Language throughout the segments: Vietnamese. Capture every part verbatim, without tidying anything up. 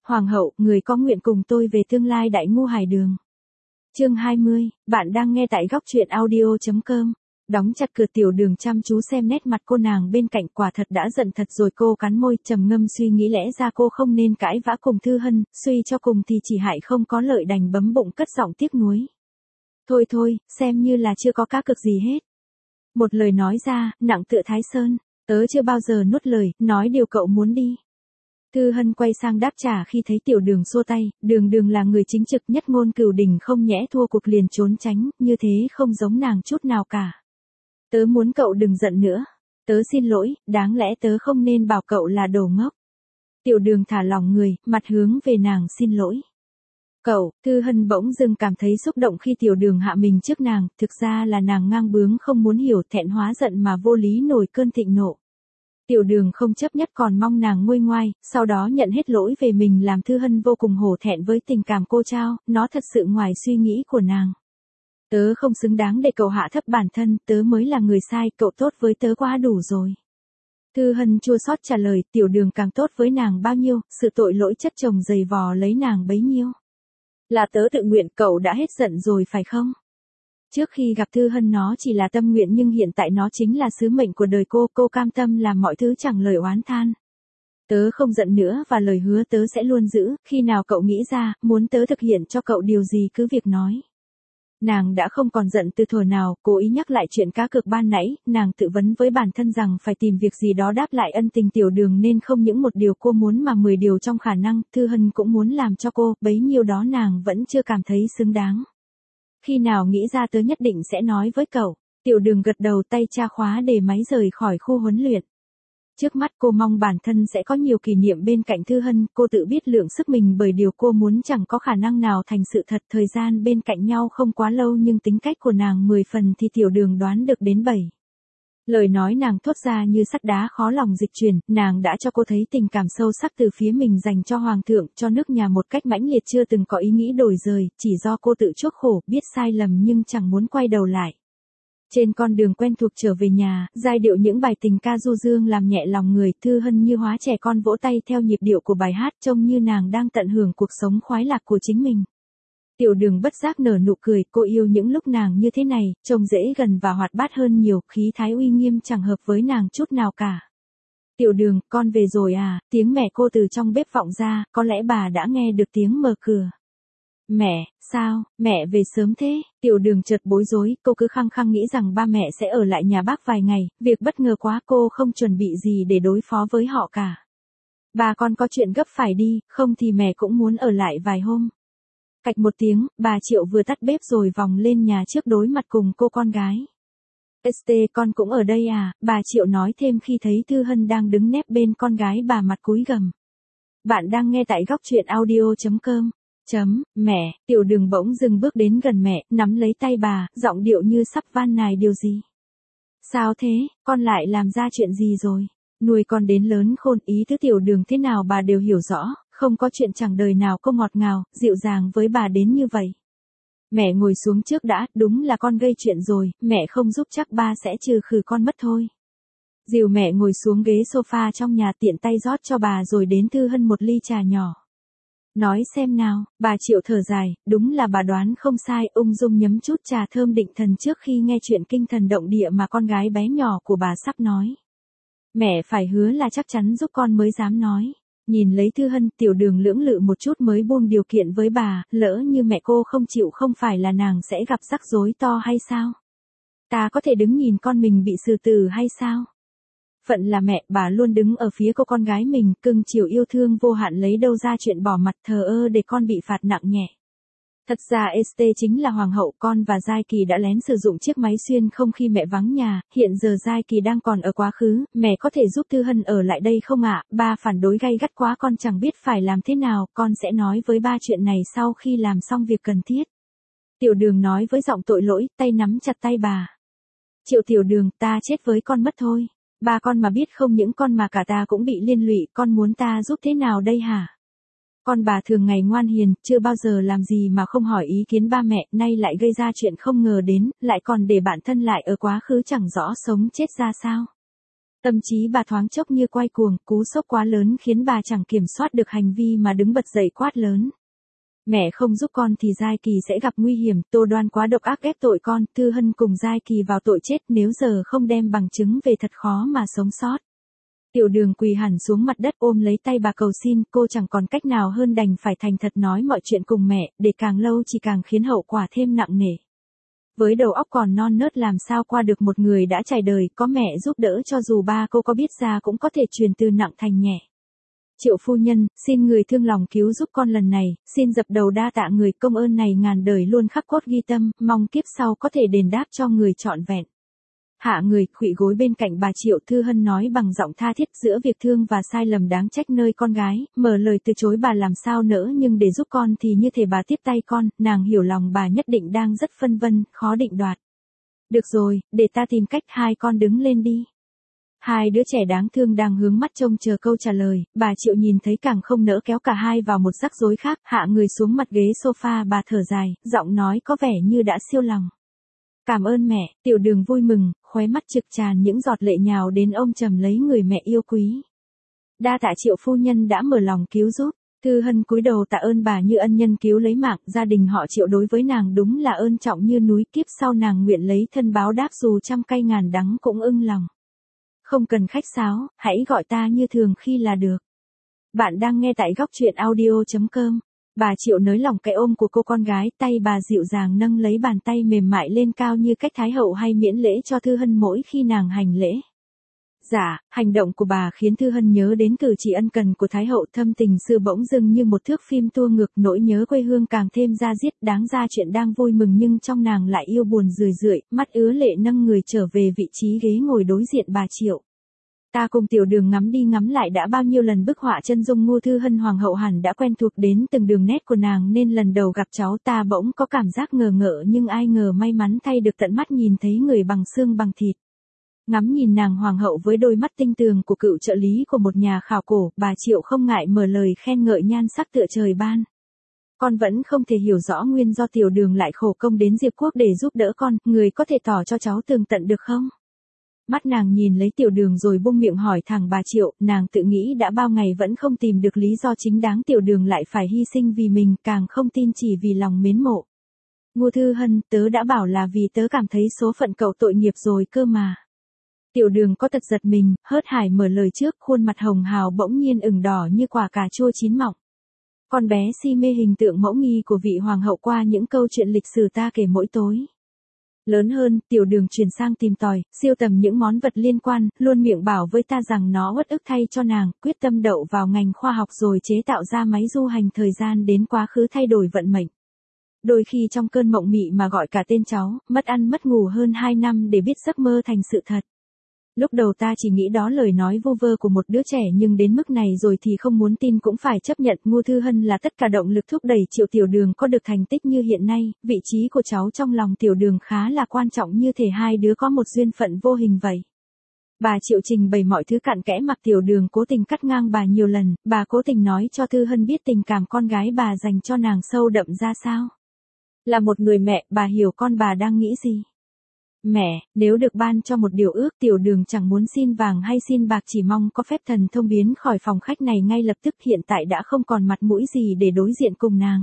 Hoàng hậu, người có nguyện cùng tôi về tương lai đại ngu hải đường. Chương hai mươi, bạn đang nghe tại góc truyện audio chấm com. Đóng chặt cửa Tiểu Đường chăm chú xem nét mặt cô nàng bên cạnh, quả thật đã giận thật rồi. Cô cắn môi trầm ngâm suy nghĩ lẽ ra cô không nên cãi vã cùng Thư Hân, suy cho cùng thì chỉ hại không có lợi, đành bấm bụng cất giọng tiếc nuối. Thôi thôi, xem như là chưa có cá cược gì hết. Một lời nói ra, nặng tựa Thái Sơn, tớ chưa bao giờ nuốt lời, nói điều cậu muốn đi. Thư Hân quay sang đáp trả khi thấy Tiểu Đường xua tay, Đường Đường là người chính trực nhất ngôn cửu đỉnh, không nhẽ thua cuộc liền trốn tránh, như thế không giống nàng chút nào cả. Tớ muốn cậu đừng giận nữa. Tớ xin lỗi, đáng lẽ tớ không nên bảo cậu là đồ ngốc. Tiểu Đường thả lỏng người, mặt hướng về nàng xin lỗi. Cậu, Thư Hân bỗng dưng cảm thấy xúc động khi Tiểu Đường hạ mình trước nàng, thực ra là nàng ngang bướng không muốn hiểu, thẹn hóa giận mà vô lý nổi cơn thịnh nộ. Tiểu Đường không chấp nhất còn mong nàng nguôi ngoai, sau đó nhận hết lỗi về mình, làm Thư Hân vô cùng hổ thẹn với tình cảm cô trao, nó thật sự ngoài suy nghĩ của nàng. Tớ không xứng đáng để cậu hạ thấp bản thân, tớ mới là người sai, cậu tốt với tớ quá đủ rồi. Thư Hân chua xót trả lời, Tiểu Đường càng tốt với nàng bao nhiêu, sự tội lỗi chất chồng dày vò lấy nàng bấy nhiêu. Là tớ tự nguyện, cậu đã hết giận rồi phải không? Trước khi gặp Thư Hân nó chỉ là tâm nguyện, nhưng hiện tại nó chính là sứ mệnh của đời cô, cô cam tâm làm mọi thứ chẳng lời oán than. Tớ không giận nữa và lời hứa tớ sẽ luôn giữ, khi nào cậu nghĩ ra, muốn tớ thực hiện cho cậu điều gì cứ việc nói. Nàng đã không còn giận từ thuở nào, cố ý nhắc lại chuyện cá cược ban nãy, nàng tự vấn với bản thân rằng phải tìm việc gì đó đáp lại ân tình Tiểu Đường, nên không những một điều cô muốn mà mười điều trong khả năng, Thư Hân cũng muốn làm cho cô, bấy nhiêu đó nàng vẫn chưa cảm thấy xứng đáng. Khi nào nghĩ ra tớ nhất định sẽ nói với cậu. Tiểu Đường gật đầu, tay tra khóa để máy rời khỏi khu huấn luyện. Trước mắt cô mong bản thân sẽ có nhiều kỷ niệm bên cạnh Thư Hân, cô tự biết lượng sức mình bởi điều cô muốn chẳng có khả năng nào thành sự thật. Thời gian bên cạnh nhau không quá lâu nhưng tính cách của nàng mười phần thì Tiểu Đường đoán được đến bảy. Lời nói nàng thốt ra như sắt đá khó lòng dịch chuyển, nàng đã cho cô thấy tình cảm sâu sắc từ phía mình dành cho Hoàng thượng, cho nước nhà một cách mãnh liệt, chưa từng có ý nghĩ đổi rời, chỉ do cô tự chuốc khổ, biết sai lầm nhưng chẳng muốn quay đầu lại. Trên con đường quen thuộc trở về nhà, giai điệu những bài tình ca du dương làm nhẹ lòng người, Thư Hân như hóa trẻ con vỗ tay theo nhịp điệu của bài hát, trông như nàng đang tận hưởng cuộc sống khoái lạc của chính mình. Tiểu Đường bất giác nở nụ cười, cô yêu những lúc nàng như thế này, trông dễ gần và hoạt bát hơn nhiều, khí thái uy nghiêm chẳng hợp với nàng chút nào cả. Tiểu Đường, con về rồi à, tiếng mẹ cô từ trong bếp vọng ra, có lẽ bà đã nghe được tiếng mở cửa. Mẹ, sao, mẹ về sớm thế? Tiểu Đường chợt bối rối, cô cứ khăng khăng nghĩ rằng ba mẹ sẽ ở lại nhà bác vài ngày, việc bất ngờ quá, cô không chuẩn bị gì để đối phó với họ cả. Bà con có chuyện gấp phải đi, không thì mẹ cũng muốn ở lại vài hôm. Cạch một tiếng, bà Triệu vừa tắt bếp rồi vòng lên nhà trước đối mặt cùng cô con gái. ét tê, con cũng ở đây à, bà Triệu nói thêm khi thấy Thư Hân đang đứng nép bên con gái bà mặt cúi gằm. Bạn đang nghe tại góc truyện audio chấm com. Chấm, mẹ, Tiểu Đường bỗng dừng bước đến gần mẹ, nắm lấy tay bà, giọng điệu như sắp van nài điều gì. Sao thế, con lại làm ra chuyện gì rồi? Nuôi con đến lớn khôn, ý tứ Tiểu Đường thế nào bà đều hiểu rõ, không có chuyện chẳng đời nào cô ngọt ngào, dịu dàng với bà đến như vậy. Mẹ ngồi xuống trước đã, đúng là con gây chuyện rồi, mẹ không giúp chắc ba sẽ trừ khử con mất thôi. Dìu mẹ ngồi xuống ghế sofa trong nhà, tiện tay rót cho bà rồi đến Thư Hân một ly trà nhỏ. Nói xem nào, bà Triệu thở dài, đúng là bà đoán không sai, ung dung nhấm chút trà thơm định thần trước khi nghe chuyện kinh thần động địa mà con gái bé nhỏ của bà sắp nói. Mẹ phải hứa là chắc chắn giúp con mới dám nói. Nhìn lấy Thư Hân, Tiểu Đường lưỡng lự một chút mới buông điều kiện với bà, lỡ như mẹ cô không chịu không phải là nàng sẽ gặp rắc rối to hay sao? Ta có thể đứng nhìn con mình bị xử tử hay sao? Phận là mẹ, bà luôn đứng ở phía cô con gái mình, cưng chiều yêu thương vô hạn, lấy đâu ra chuyện bỏ mặt thờ ơ để con bị phạt nặng nhẹ. Thật ra ét tê chính là hoàng hậu, con và Giai Kỳ đã lén sử dụng chiếc máy xuyên không khi mẹ vắng nhà, hiện giờ Giai Kỳ đang còn ở quá khứ, mẹ có thể giúp Thư Hân ở lại đây không ạ? Ba phản đối gay gắt quá, con chẳng biết phải làm thế nào, con sẽ nói với ba chuyện này sau khi làm xong việc cần thiết. Tiểu Đường nói với giọng tội lỗi, tay nắm chặt tay bà. Triệu Tiểu Đường, ta chết với con mất thôi. Ba con mà biết không những con mà cả ta cũng bị liên lụy, con muốn ta giúp thế nào đây hả? Con bà thường ngày ngoan hiền, chưa bao giờ làm gì mà không hỏi ý kiến ba mẹ, nay lại gây ra chuyện không ngờ đến, lại còn để bản thân lại ở quá khứ chẳng rõ sống chết ra sao. Tâm trí bà thoáng chốc như quay cuồng, cú sốc quá lớn khiến bà chẳng kiểm soát được hành vi mà đứng bật dậy quát lớn. Mẹ không giúp con thì Giai Kỳ sẽ gặp nguy hiểm, Tô Đoan quá độc ác ép tội con, Thư Hân cùng Giai Kỳ vào tội chết, nếu giờ không đem bằng chứng về thật khó mà sống sót. Tiểu Đường quỳ hẳn xuống mặt đất ôm lấy tay bà cầu xin, cô chẳng còn cách nào hơn đành phải thành thật nói mọi chuyện cùng mẹ, để càng lâu chỉ càng khiến hậu quả thêm nặng nề. Với đầu óc còn non nớt làm sao qua được một người đã trải đời, có mẹ giúp đỡ cho dù ba cô có biết ra cũng có thể truyền từ nặng thành nhẹ. Triệu phu nhân, xin người thương lòng cứu giúp con lần này, xin dập đầu đa tạ người, công ơn này ngàn đời luôn khắc cốt ghi tâm, mong kiếp sau có thể đền đáp cho người trọn vẹn. Hạ người, khuỵu gối bên cạnh bà Triệu. Thư Hân nói bằng giọng tha thiết, giữa việc thương và sai lầm đáng trách nơi con gái, mở lời từ chối bà làm sao nỡ, nhưng để giúp con thì như thể bà tiếp tay con, nàng hiểu lòng bà nhất định đang rất phân vân, khó định đoạt. Được rồi, để ta tìm cách, hai con đứng lên đi. Hai đứa trẻ đáng thương đang hướng mắt trông chờ câu trả lời, bà Triệu nhìn thấy càng không nỡ kéo cả hai vào một rắc rối khác, hạ người xuống mặt ghế sofa, bà thở dài, giọng nói có vẻ như đã siêu lòng. Cảm ơn mẹ. Tiểu Đường vui mừng, khóe mắt trực tràn những giọt lệ nhào đến ôm chầm lấy người mẹ yêu quý. Đa tạ Triệu phu nhân đã mở lòng cứu giúp. Thư Hân cúi đầu tạ ơn bà như ân nhân cứu lấy mạng, gia đình họ Triệu đối với nàng đúng là ơn trọng như núi, kiếp sau nàng nguyện lấy thân báo đáp dù trăm cay ngàn đắng cũng ưng lòng. Không cần khách sáo, hãy gọi ta như thường khi là được. Bạn đang nghe tại góc truyện audio chấm com. Bà Triệu nới lỏng cái ôm của cô con gái, tay bà dịu dàng nâng lấy bàn tay mềm mại lên cao như cách Thái hậu hay miễn lễ cho Thư Hân mỗi khi nàng hành lễ. Dạ, hành động của bà khiến Thư Hân nhớ đến cử chỉ ân cần của Thái hậu, thâm tình xưa bỗng dưng như một thước phim tua ngược, nỗi nhớ quê hương càng thêm da diết, đáng ra chuyện đang vui mừng nhưng trong nàng lại yêu buồn rười rượi, mắt ứa lệ nâng người trở về vị trí ghế ngồi đối diện bà Triệu. Ta cùng Tiểu Đường ngắm đi ngắm lại đã bao nhiêu lần bức họa chân dung Ngô Thư Hân hoàng hậu hẳn đã quen thuộc đến từng đường nét của nàng nên lần đầu gặp cháu ta bỗng có cảm giác ngờ ngợ nhưng ai ngờ may mắn thay được tận mắt nhìn thấy người bằng xương bằng thịt. Ngắm nhìn nàng hoàng hậu với đôi mắt tinh tường của cựu trợ lý của một nhà khảo cổ, bà Triệu không ngại mở lời khen ngợi nhan sắc tựa trời ban. Con vẫn không thể hiểu rõ nguyên do Tiểu Đường lại khổ công đến Diệp Quốc để giúp đỡ con, người có thể tỏ cho cháu tường tận được không? Mắt nàng nhìn lấy Tiểu Đường rồi buông miệng hỏi thẳng bà Triệu, nàng tự nghĩ đã bao ngày vẫn không tìm được lý do chính đáng Tiểu Đường lại phải hy sinh vì mình, càng không tin chỉ vì lòng mến mộ. Ngô Thư Hân, tớ đã bảo là vì tớ cảm thấy số phận cậu tội nghiệp rồi cơ mà. Tiểu Đường có tật giật mình, hớt hải mở lời trước, khuôn mặt hồng hào bỗng nhiên ửng đỏ như quả cà chua chín mọng. Con bé si mê hình tượng mẫu nghi của vị hoàng hậu qua những câu chuyện lịch sử ta kể mỗi tối. Lớn hơn, Tiểu Đường chuyển sang tìm tòi, siêu tầm những món vật liên quan, luôn miệng bảo với ta rằng nó uất ức thay cho nàng, quyết tâm đậu vào ngành khoa học rồi chế tạo ra máy du hành thời gian đến quá khứ thay đổi vận mệnh. Đôi khi trong cơn mộng mị mà gọi cả tên cháu, mất ăn mất ngủ hơn hai năm để biết giấc mơ thành sự thật. Lúc đầu ta chỉ nghĩ đó lời nói vu vơ của một đứa trẻ nhưng đến mức này rồi thì không muốn tin cũng phải chấp nhận. Ngô Thư Hân là tất cả động lực thúc đẩy Triệu Tiểu Đường có được thành tích như hiện nay, vị trí của cháu trong lòng Tiểu Đường khá là quan trọng như thể hai đứa có một duyên phận vô hình vậy. Bà Triệu trình bày mọi thứ cặn kẽ mặc Tiểu Đường cố tình cắt ngang bà nhiều lần, bà cố tình nói cho Thư Hân biết tình cảm con gái bà dành cho nàng sâu đậm ra sao. Là một người mẹ, bà hiểu con bà đang nghĩ gì. Mẹ, nếu được ban cho một điều ước Tiểu Đường chẳng muốn xin vàng hay xin bạc chỉ mong có phép thần thông biến khỏi phòng khách này ngay lập tức hiện tại đã không còn mặt mũi gì để đối diện cùng nàng.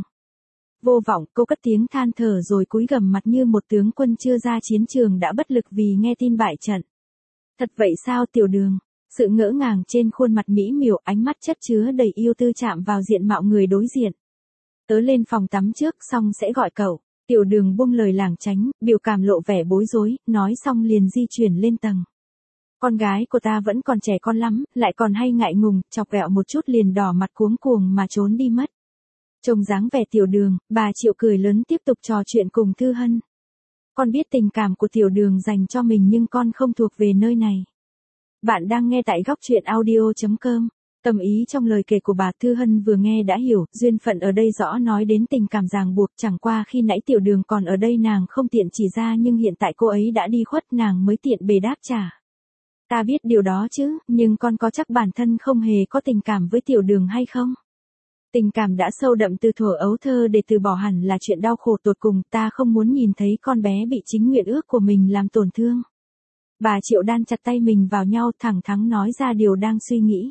Vô vọng, cô cất tiếng than thở rồi cúi gằm mặt như một tướng quân chưa ra chiến trường đã bất lực vì nghe tin bại trận. Thật vậy sao Tiểu Đường? Sự ngỡ ngàng trên khuôn mặt mỹ miều, ánh mắt chất chứa đầy yêu tư chạm vào diện mạo người đối diện. Tớ lên phòng tắm trước xong sẽ gọi cậu. Tiểu Đường buông lời lảng tránh, biểu cảm lộ vẻ bối rối, nói xong liền di chuyển lên tầng. Con gái của ta vẫn còn trẻ con lắm, lại còn hay ngại ngùng, chọc ghẹo một chút liền đỏ mặt cuống cuồng mà trốn đi mất. Trông dáng vẻ Tiểu Đường, bà Triệu cười lớn tiếp tục trò chuyện cùng Thư Hân. Con biết tình cảm của Tiểu Đường dành cho mình nhưng con không thuộc về nơi này. Bạn đang nghe tại góc truyện audio chấm com. Tâm ý trong lời kể của bà Thư Hân vừa nghe đã hiểu, duyên phận ở đây rõ nói đến tình cảm ràng buộc, chẳng qua khi nãy Tiểu Đường còn ở đây nàng không tiện chỉ ra nhưng hiện tại cô ấy đã đi khuất nàng mới tiện bề đáp trả. Ta biết điều đó chứ, nhưng con có chắc bản thân không hề có tình cảm với Tiểu Đường hay không? Tình cảm đã sâu đậm từ thuở ấu thơ để từ bỏ hẳn là chuyện đau khổ tột cùng, ta không muốn nhìn thấy con bé bị chính nguyện ước của mình làm tổn thương. Bà Triệu đan chặt tay mình vào nhau thẳng thắn nói ra điều đang suy nghĩ.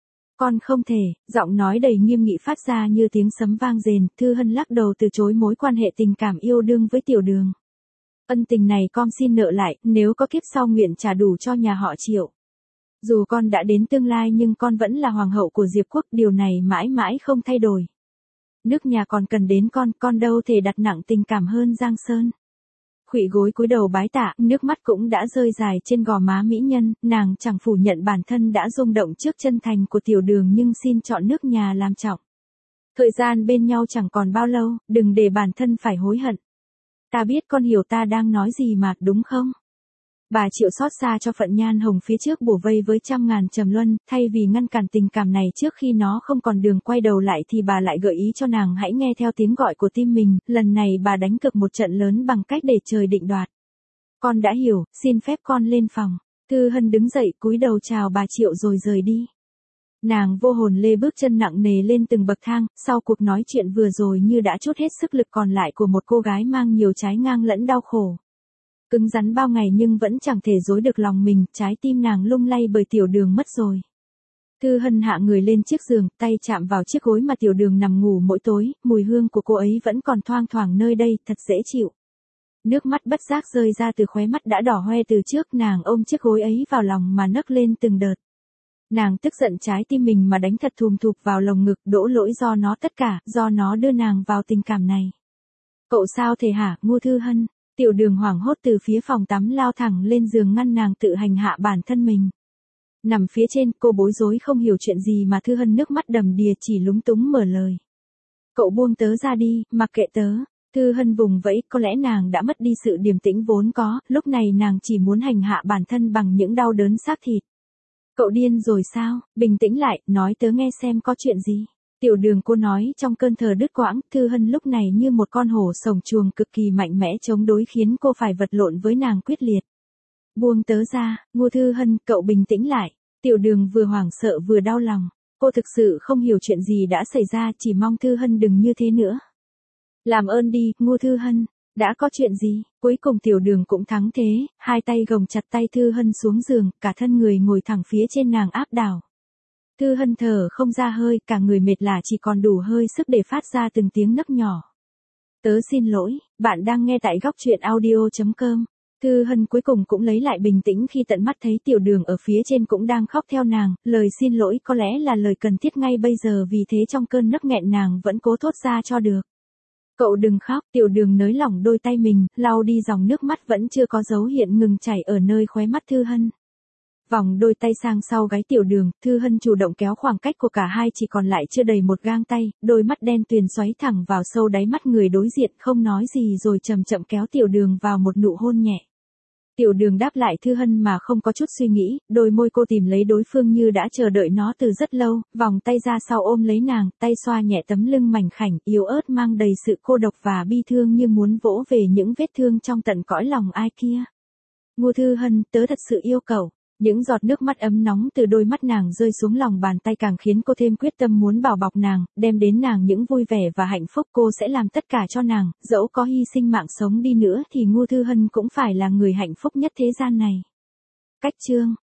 Con không thể, giọng nói đầy nghiêm nghị phát ra như tiếng sấm vang rền, Thư Hân lắc đầu từ chối mối quan hệ tình cảm yêu đương với Tiểu Đường. Ân tình này con xin nợ lại, nếu có kiếp sau nguyện trả đủ cho nhà họ Triệu. Dù con đã đến tương lai nhưng con vẫn là hoàng hậu của Diệp quốc, điều này mãi mãi không thay đổi. Nước nhà còn cần đến con, con đâu thể đặt nặng tình cảm hơn Giang Sơn. Khuỵu gối cúi đầu bái tạ, nước mắt cũng đã rơi dài trên gò má mỹ nhân, nàng chẳng phủ nhận bản thân đã rung động trước chân thành của Tiểu Đường nhưng xin chọn nước nhà làm trọng. Thời gian bên nhau chẳng còn bao lâu, đừng để bản thân phải hối hận. Ta biết con hiểu ta đang nói gì mà, đúng không? Bà Triệu xót xa cho Phận Nhan Hồng phía trước bủa vây với trăm ngàn trầm luân, thay vì ngăn cản tình cảm này trước khi nó không còn đường quay đầu lại thì bà lại gợi ý cho nàng hãy nghe theo tiếng gọi của tim mình, lần này bà đánh cược một trận lớn bằng cách để trời định đoạt. Con đã hiểu, xin phép con lên phòng. Thư Hân đứng dậy cúi đầu chào bà Triệu rồi rời đi. Nàng vô hồn lê bước chân nặng nề lên từng bậc thang, sau cuộc nói chuyện vừa rồi như đã trút hết sức lực còn lại của một cô gái mang nhiều trái ngang lẫn đau khổ. Cứng rắn bao ngày nhưng vẫn chẳng thể dối được lòng mình, trái tim nàng lung lay bởi Tiểu Đường mất rồi. Thư Hân hạ người lên chiếc giường, tay chạm vào chiếc gối mà Tiểu Đường nằm ngủ mỗi tối, mùi hương của cô ấy vẫn còn thoang thoảng nơi đây, thật dễ chịu. Nước mắt bất giác rơi ra từ khóe mắt đã đỏ hoe từ trước, nàng ôm chiếc gối ấy vào lòng mà nấc lên từng đợt. Nàng tức giận trái tim mình mà đánh thật thùm thụp vào lồng ngực, đổ lỗi do nó tất cả, do nó đưa nàng vào tình cảm này. Cậu sao thể hả, Ngô Thư Hân? Tiểu Đường hoảng hốt từ phía phòng tắm lao thẳng lên giường ngăn nàng tự hành hạ bản thân mình. Nằm phía trên, cô bối rối không hiểu chuyện gì mà Thư Hân nước mắt đầm đìa chỉ lúng túng mở lời. Cậu buông tớ ra đi, mặc kệ tớ. Thư Hân vùng vẫy, có lẽ nàng đã mất đi sự điềm tĩnh vốn có, lúc này nàng chỉ muốn hành hạ bản thân bằng những đau đớn xác thịt. Cậu điên rồi sao, bình tĩnh lại, nói tớ nghe xem có chuyện gì. Tiểu Đường cô nói trong cơn thờ đứt quãng, Thư Hân lúc này như một con hổ sồng chuồng cực kỳ mạnh mẽ chống đối khiến cô phải vật lộn với nàng quyết liệt. Buông tớ ra, Ngô Thư Hân, cậu bình tĩnh lại. Tiểu Đường vừa hoảng sợ vừa đau lòng. Cô thực sự không hiểu chuyện gì đã xảy ra, chỉ mong Thư Hân đừng như thế nữa. Làm ơn đi, Ngô Thư Hân. Đã có chuyện gì? Cuối cùng Tiểu Đường cũng thắng thế, hai tay gồng chặt tay Thư Hân xuống giường, cả thân người ngồi thẳng phía trên nàng áp đảo. Thư Hân thở không ra hơi, cả người mệt lả chỉ còn đủ hơi sức để phát ra từng tiếng nấc nhỏ. Tớ xin lỗi, bạn đang nghe tại góc truyện audio chấm com. Thư Hân cuối cùng cũng lấy lại bình tĩnh khi tận mắt thấy Tiểu Đường ở phía trên cũng đang khóc theo nàng, lời xin lỗi có lẽ là lời cần thiết ngay bây giờ, vì thế trong cơn nấc nghẹn nàng vẫn cố thốt ra cho được. Cậu đừng khóc, Tiểu Đường nới lỏng đôi tay mình, lau đi dòng nước mắt vẫn chưa có dấu hiện ngừng chảy ở nơi khóe mắt Thư Hân. Vòng đôi tay sang sau gáy Tiểu Đường, Thư Hân chủ động kéo khoảng cách của cả hai chỉ còn lại chưa đầy một gang tay, đôi mắt đen tuyền xoáy thẳng vào sâu đáy mắt người đối diện không nói gì rồi chậm chậm kéo Tiểu Đường vào một nụ hôn nhẹ. Tiểu Đường đáp lại Thư Hân mà không có chút suy nghĩ, đôi môi cô tìm lấy đối phương như đã chờ đợi nó từ rất lâu, vòng tay ra sau ôm lấy nàng, tay xoa nhẹ tấm lưng mảnh khảnh, yếu ớt mang đầy sự cô độc và bi thương như muốn vỗ về những vết thương trong tận cõi lòng ai kia. Ngô Thư Hân, tớ thật sự yêu cậu. Những giọt nước mắt ấm nóng từ đôi mắt nàng rơi xuống lòng bàn tay càng khiến cô thêm quyết tâm muốn bảo bọc nàng, đem đến nàng những vui vẻ và hạnh phúc. Cô sẽ làm tất cả cho nàng, dẫu có hy sinh mạng sống đi nữa thì Ngô Thư Hân cũng phải là người hạnh phúc nhất thế gian này. Cách chương